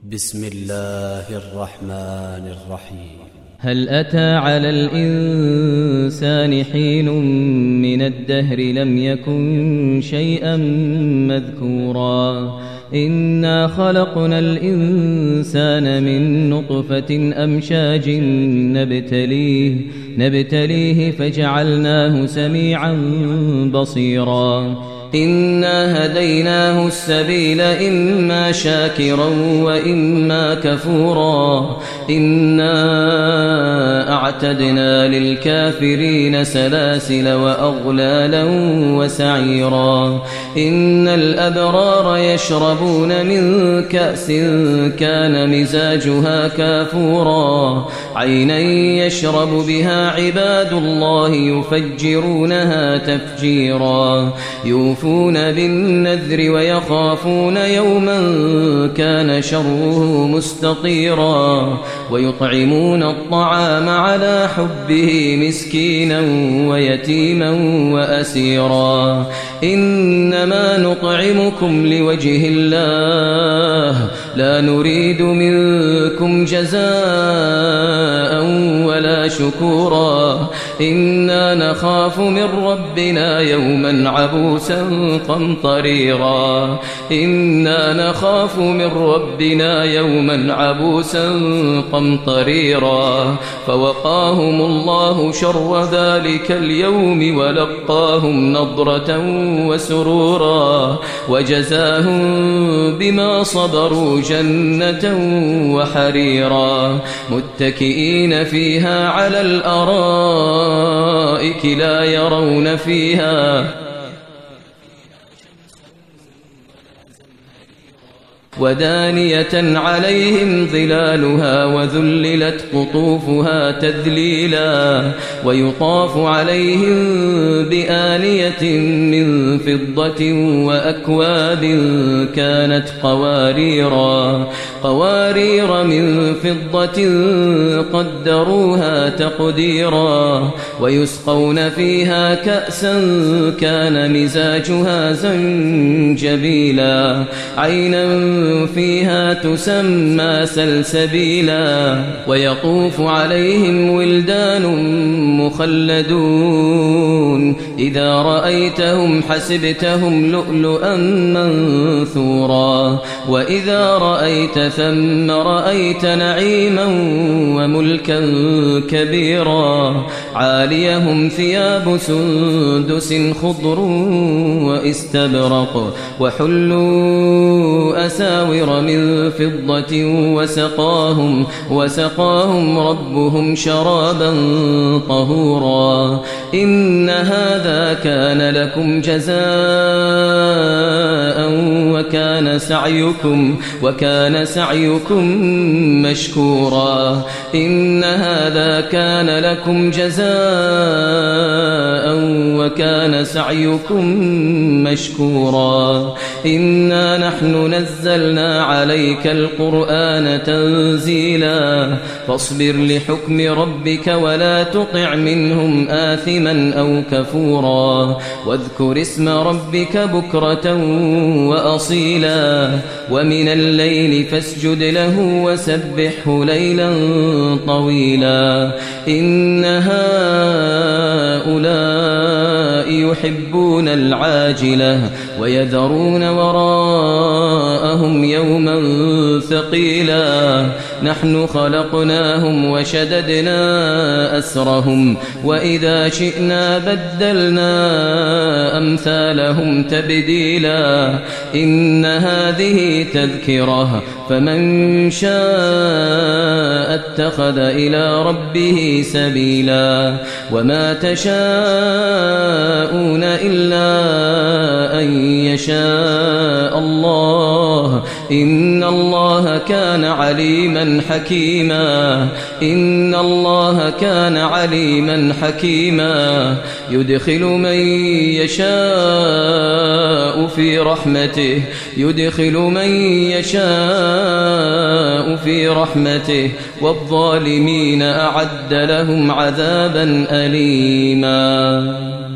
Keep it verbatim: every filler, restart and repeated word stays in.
بسم الله الرحمن الرحيم. هل أتى على الإنسان حين من الدهر لم يكن شيئا مذكورا إنا خلقنا الإنسان من نطفة أمشاج نبتليه, نبتليه فجعلناه سميعا بصيرا إنا هديناه السبيل إما شاكرا وإما كفورا إنا أعتدنا للكافرين سلاسل وأغلالا وسعيرا إن الأبرار يشربون من كأس كان مزاجها كافورا عينا يشرب بها عباد الله يفجرونها تفجيرا يوفون بالنذر ويخافون يوما كان شره مستطيرا ويطعمون الطعام على حبه مسكينا ويتيما وأسيرا إنما نطعمكم لوجه الله لا نريد منكم جزاء ولا شكورا إنا نخاف من ربنا يوما عبوسا قمطريرا إنا نخاف من ربنا يوما عبوسا قمطريرا فوقاهم الله شر ذلك اليوم ولقاهم نضرة وسرورا وجزاهم بما صبروا جنة وحريرا متكئين فيها على الأرائك لا يرون فيها ودانية عليهم ظلالها وذللت قطوفها تذليلا ويطاف عليهم بآنية من فضة وأكواب كانت قواريرا قوارير من فضة قدروها تقديرا ويسقون فيها كأسا كان مزاجها زنجبيلا عينا فيها تسمى سلسبيلا ويطوف عليهم ولدان مخلدون إذا رأيتهم حسبتهم لؤلؤا منثورا وإذا رأيت ثم رأيت نعيما وملكا كبيرا عاليهم ثياب سندس خضر واستبرق وحلوا أساور من فضة وسقاهم, وسقاهم ربهم شرابا طهورا إن هذا كان لكم جزاء وكان سعيكم, وكان سعيكم مشكورا إن هذا كان لكم جزاء وكان سعيكم مشكورا إنا نحن نزلنا عليك القرآن تنزيلا فاصبر لحكم ربك ولا تطع منهم آثما أو كفورا واذكر اسم ربك بكرة وأصيلا ومن الليل فاسجد له وسبحه ليلا طويلا إن هؤلاء يحبون العاجلة ويذرون وراءهم يوما ثقيلا نحن خلقناهم وشددنا أسرهم وإذا شئنا بدلنا أمثالهم تبديلا إن هذه تذكرة فمن شاء اتخذ إلى ربه سبيلا وما تشاءون إلا أن يشاء الله إن الله كان عليما حكيما إن الله كان عليما حكيما يدخل من يشاء في رحمته يدخل من يشاء في رحمته والظالمين أعد لهم عذابا أليما.